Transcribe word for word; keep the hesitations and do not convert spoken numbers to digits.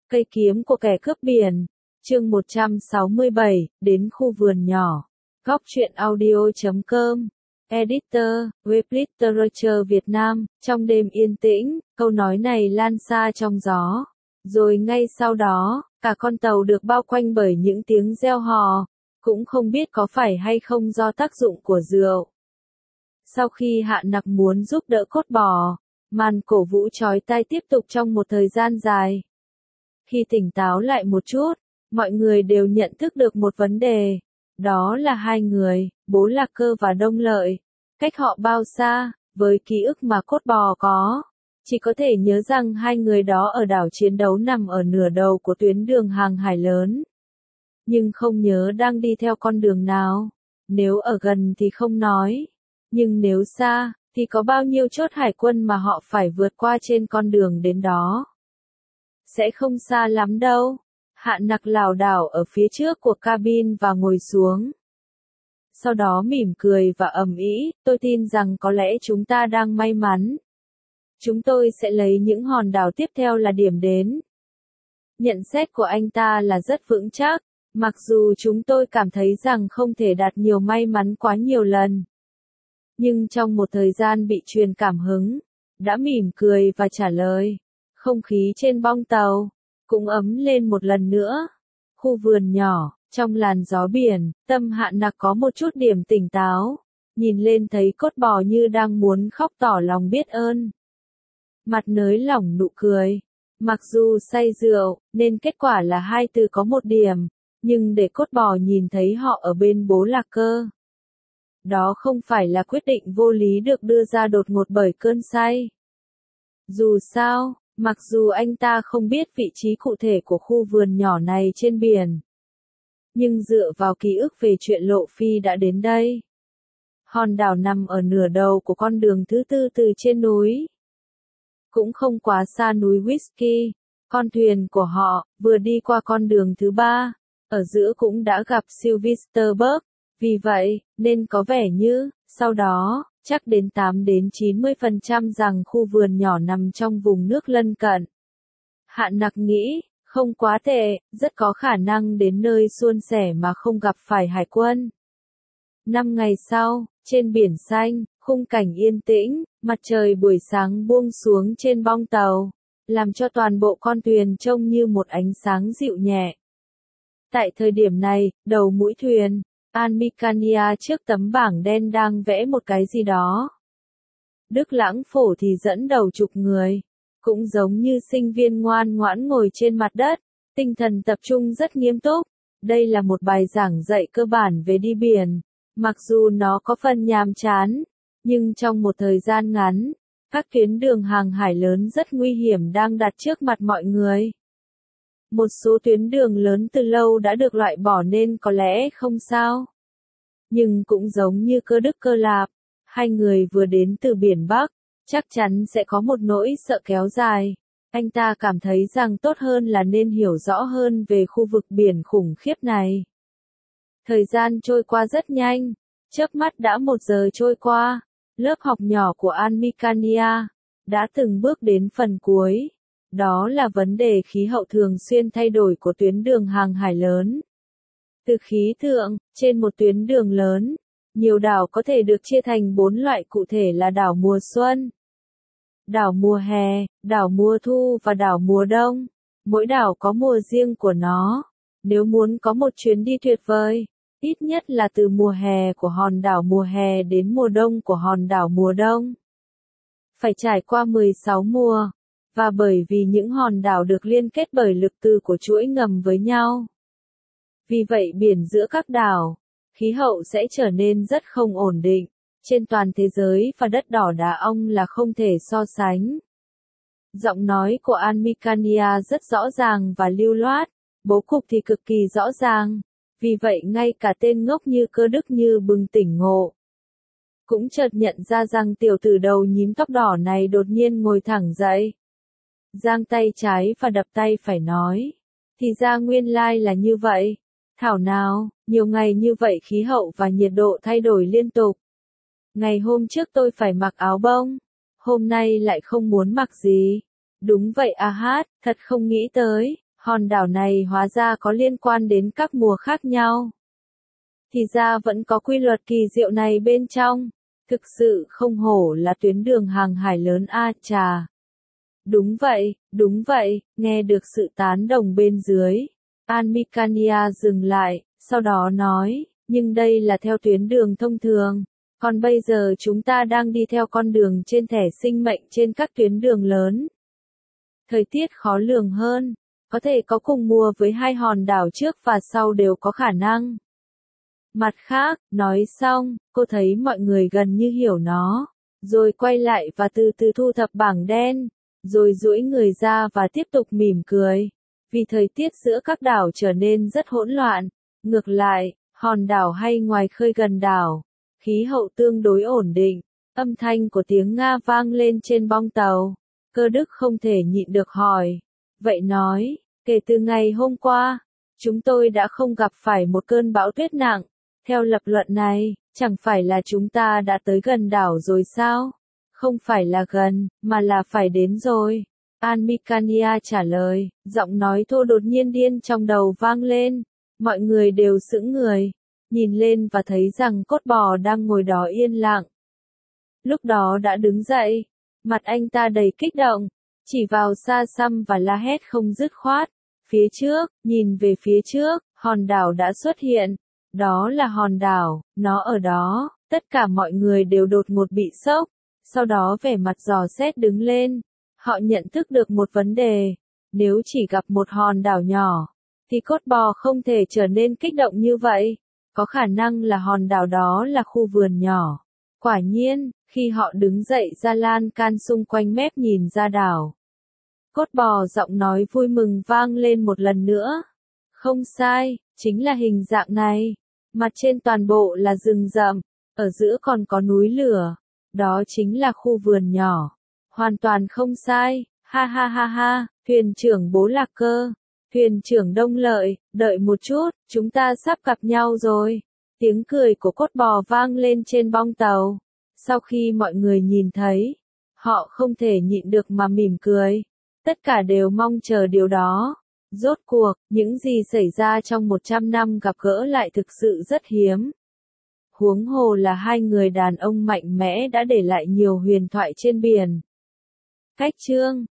Cây kiếm của kẻ cướp biển, chương một trăm sáu mươi bảy, đến khu vườn nhỏ. Góc truyện audio chấm com, Editor, Web Literature Việt Nam, trong đêm yên tĩnh, câu nói này lan xa trong gió. Rồi ngay sau đó, cả con tàu được bao quanh bởi những tiếng reo hò, cũng không biết có phải hay không do tác dụng của rượu. Sau khi Hạ Nặc muốn giúp đỡ cốt bò, màn cổ vũ chói tai tiếp tục trong một thời gian dài. Khi tỉnh táo lại một chút, mọi người đều nhận thức được một vấn đề. Đó là hai người, Bố Lạc Cơ và Đông Lợi. Cách họ bao xa, với ký ức mà cốt bò có. Chỉ có thể nhớ rằng hai người đó ở đảo chiến đấu nằm ở nửa đầu của tuyến đường hàng hải lớn. Nhưng không nhớ đang đi theo con đường nào. Nếu ở gần thì không nói. Nhưng nếu xa, thì có bao nhiêu chốt hải quân mà họ phải vượt qua trên con đường đến đó. Sẽ không xa lắm đâu. Hạ Nặc lảo đảo ở phía trước của cabin và ngồi xuống. Sau đó mỉm cười và ầm ĩ, tôi tin rằng có lẽ chúng ta đang may mắn. Chúng tôi sẽ lấy những hòn đảo tiếp theo là điểm đến. Nhận xét của anh ta là rất vững chắc, mặc dù chúng tôi cảm thấy rằng không thể đạt nhiều may mắn quá nhiều lần. Nhưng trong một thời gian bị truyền cảm hứng, đã mỉm cười và trả lời. Không khí trên bong tàu cũng ấm lên một lần nữa. Khu vườn nhỏ, trong làn gió biển, tâm Hạ Nặc có một chút điểm tỉnh táo. Nhìn lên thấy cốt bò như đang muốn khóc tỏ lòng biết ơn. Mặt nới lỏng nụ cười. Mặc dù say rượu, nên kết quả là hai từ có một điểm. Nhưng để cốt bò nhìn thấy họ ở bên Bố Lạc Cơ. Đó không phải là quyết định vô lý được đưa ra đột ngột bởi cơn say. Dù sao, mặc dù anh ta không biết vị trí cụ thể của khu vườn nhỏ này trên biển. Nhưng dựa vào ký ức về chuyện Lộ Phi đã đến đây. Hòn đảo nằm ở nửa đầu của con đường thứ tư từ trên núi. Cũng không quá xa núi Whisky. Con thuyền của họ, vừa đi qua con đường thứ ba, ở giữa cũng đã gặp Silverberg. Vì vậy, nên có vẻ như, sau đó, chắc đến tám đến chín mươi phần trăm rằng khu vườn nhỏ nằm trong vùng nước lân cận. Hạ Nặc nghĩ, không quá tệ, rất có khả năng đến nơi suôn sẻ mà không gặp phải hải quân. Năm ngày sau, trên biển xanh, khung cảnh yên tĩnh, mặt trời buổi sáng buông xuống trên bong tàu, làm cho toàn bộ con thuyền trông như một ánh sáng dịu nhẹ. Tại thời điểm này, đầu mũi thuyền, Almicania trước tấm bảng đen đang vẽ một cái gì đó. Đức Lãng Phổ thì dẫn đầu chục người, cũng giống như sinh viên ngoan ngoãn ngồi trên mặt đất, tinh thần tập trung rất nghiêm túc. Đây là một bài giảng dạy cơ bản về đi biển, mặc dù nó có phần nhàm chán, nhưng trong một thời gian ngắn, các tuyến đường hàng hải lớn rất nguy hiểm đang đặt trước mặt mọi người. Một số tuyến đường lớn từ lâu đã được loại bỏ nên có lẽ không sao. Nhưng cũng giống như Cơ Đức Cơ Lạp, hai người vừa đến từ biển Bắc, chắc chắn sẽ có một nỗi sợ kéo dài. Anh ta cảm thấy rằng tốt hơn là nên hiểu rõ hơn về khu vực biển khủng khiếp này. Thời gian trôi qua rất nhanh, chớp mắt đã một giờ trôi qua, lớp học nhỏ của Almicania đã từng bước đến phần cuối. Đó là vấn đề khí hậu thường xuyên thay đổi của tuyến đường hàng hải lớn. Từ khí tượng, trên một tuyến đường lớn, nhiều đảo có thể được chia thành bốn loại cụ thể là đảo mùa xuân, đảo mùa hè, đảo mùa thu và đảo mùa đông. Mỗi đảo có mùa riêng của nó. Nếu muốn có một chuyến đi tuyệt vời, ít nhất là từ mùa hè của hòn đảo mùa hè đến mùa đông của hòn đảo mùa đông, phải trải qua mười sáu mùa. Và bởi vì những hòn đảo được liên kết bởi lực từ của chuỗi ngầm với nhau. Vì vậy biển giữa các đảo, khí hậu sẽ trở nên rất không ổn định. Trên toàn thế giới và đất đỏ đá ong là không thể so sánh. Giọng nói của Almicania rất rõ ràng và lưu loát, bố cục thì cực kỳ rõ ràng. Vì vậy ngay cả tên ngốc như Cơ Đức như bừng tỉnh ngộ. Cũng chợt nhận ra rằng tiểu tử đầu nhím tóc đỏ này đột nhiên ngồi thẳng dậy. Giang tay trái và đập tay phải nói. Thì ra nguyên lai là như vậy. Thảo nào, nhiều ngày như vậy khí hậu và nhiệt độ thay đổi liên tục. Ngày hôm trước tôi phải mặc áo bông. Hôm nay lại không muốn mặc gì. Đúng vậy à hát, thật không nghĩ tới. Hòn đảo này hóa ra có liên quan đến các mùa khác nhau. Thì ra vẫn có quy luật kỳ diệu này bên trong. Thực sự không hổ là tuyến đường hàng hải lớn a chà. Đúng vậy, đúng vậy, nghe được sự tán đồng bên dưới. Almicania dừng lại, sau đó nói, nhưng đây là theo tuyến đường thông thường. Còn bây giờ chúng ta đang đi theo con đường trên thẻ sinh mệnh trên các tuyến đường lớn. Thời tiết khó lường hơn, có thể có cùng mùa với hai hòn đảo trước và sau đều có khả năng. Mặt khác, nói xong, cô thấy mọi người gần như hiểu nó, rồi quay lại và từ từ thu thập bảng đen, rồi duỗi người ra và tiếp tục mỉm cười. Vì thời tiết giữa các đảo trở nên rất hỗn loạn, ngược lại, hòn đảo hay ngoài khơi gần đảo, khí hậu tương đối ổn định, âm thanh của tiếng Nga vang lên trên bong tàu. Cơ Đức không thể nhịn được hỏi. Vậy nói, kể từ ngày hôm qua, chúng tôi đã không gặp phải một cơn bão tuyết nặng. Theo lập luận này, chẳng phải là chúng ta đã tới gần đảo rồi sao? Không phải là gần, mà là phải đến rồi. Almicania trả lời, giọng nói thô đột nhiên điên trong đầu vang lên. Mọi người đều sững người, nhìn lên và thấy rằng cốt bò đang ngồi đó yên lặng. Lúc đó đã đứng dậy, mặt anh ta đầy kích động, chỉ vào xa xăm và la hét không dứt khoát. Phía trước, nhìn về phía trước, hòn đảo đã xuất hiện. Đó là hòn đảo, nó ở đó, tất cả mọi người đều đột ngột bị sốc, sau đó vẻ mặt dò xét đứng lên. Họ nhận thức được một vấn đề, nếu chỉ gặp một hòn đảo nhỏ, thì cốt bò không thể trở nên kích động như vậy, có khả năng là hòn đảo đó là khu vườn nhỏ. Quả nhiên, khi họ đứng dậy ra lan can xung quanh mép nhìn ra đảo, cốt bò giọng nói vui mừng vang lên một lần nữa. Không sai, chính là hình dạng này. Mặt trên toàn bộ là rừng rậm, ở giữa còn có núi lửa. Đó chính là khu vườn nhỏ. Hoàn toàn không sai, ha ha ha ha, thuyền trưởng Bố Lạc Cơ, thuyền trưởng Đông Lợi, đợi một chút, chúng ta sắp gặp nhau rồi. Tiếng cười của cốt bò vang lên trên bong tàu. Sau khi mọi người nhìn thấy, họ không thể nhịn được mà mỉm cười. Tất cả đều mong chờ điều đó. Rốt cuộc, những gì xảy ra trong một trăm năm gặp gỡ lại thực sự rất hiếm. Huống hồ là hai người đàn ông mạnh mẽ đã để lại nhiều huyền thoại trên biển. Cách chương